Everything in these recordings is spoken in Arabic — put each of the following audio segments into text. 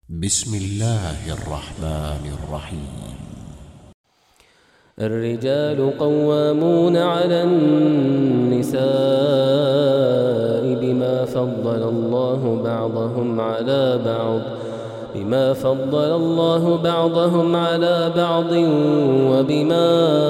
بسم الله الرحمن الرحيم. الرجال قوامون على النساء بما فضل الله بعضهم على بعض وبما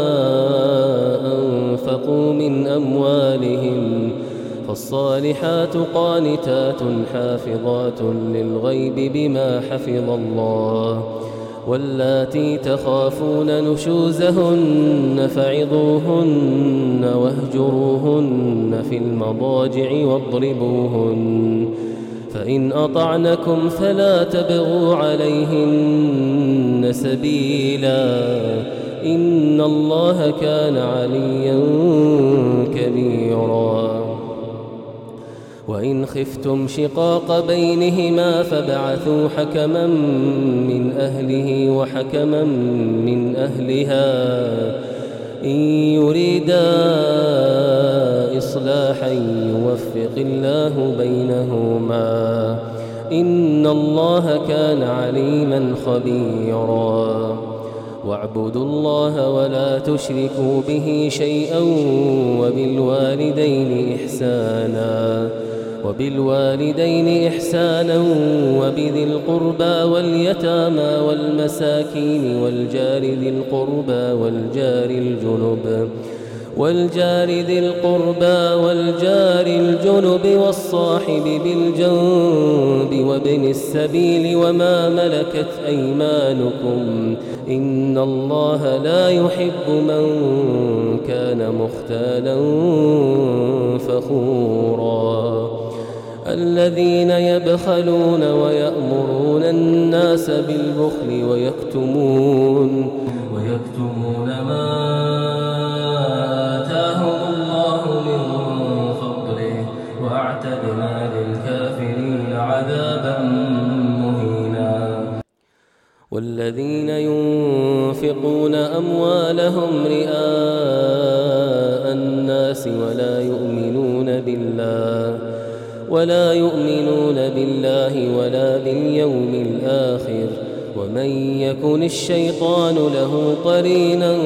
أنفقوا من أموالهم، فالصالحات قانتات حافظات للغيب بما حفظ الله، واللاتي تخافون نشوزهن فعظوهن واهجروهن في المضاجع واضربوهن، فإن أطعنكم فلا تبغوا عليهن سبيلا، إن الله كان عليا كبيرا. وإن خفتم شقاق بينهما فابعثوا حكما من أهله وحكما من أهلها إن يريدا إصلاحا يوفق الله بينهما، إن الله كان عليما خبيرا. واعبدوا الله ولا تشركوا به شيئا وبالوالدين إحسانا وبذي القربى واليتامى والمساكين والجار ذي القربى والجار الجنب والصاحب بالجنب وابن السبيل وما ملكت أيمانكم، إن الله لا يحب من كان مختالا فخورا. الذين يبخلون ويأمرون الناس بالبخل ويكتمون ما آتاهم الله من فضله، وأعتدنا للكافرين عذابا مهينا. والذين ينفقون أموالهم رئاء الناس ولا يؤمنون بالله ولا باليوم الآخر، ومن يكن الشيطان له قرينا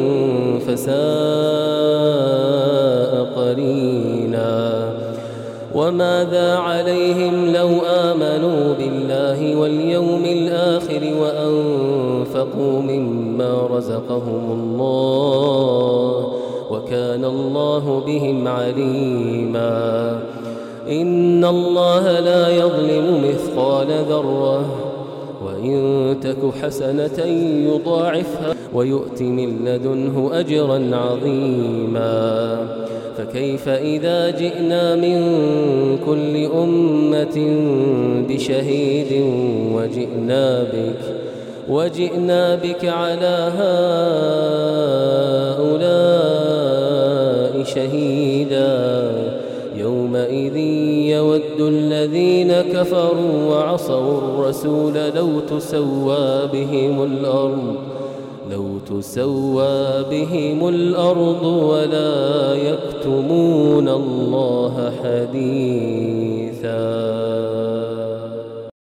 فساء قرينا. وماذا عليهم لو آمنوا بالله واليوم الآخر وأنفقوا مما رزقهم الله، وكان الله بهم عليما. إن الله لا يظلم مثقال ذرة، وإن تك حسنة يضاعفها ويؤت من لدنه أجرا عظيما. فكيف إذا جئنا من كل أمة بشهيد وجئنا بك على هؤلاء شهيدا، يومئذ يود الذين كفروا وعصوا الرسول لو تسوى بهم الأرض ولا يكتمون الله حديثا.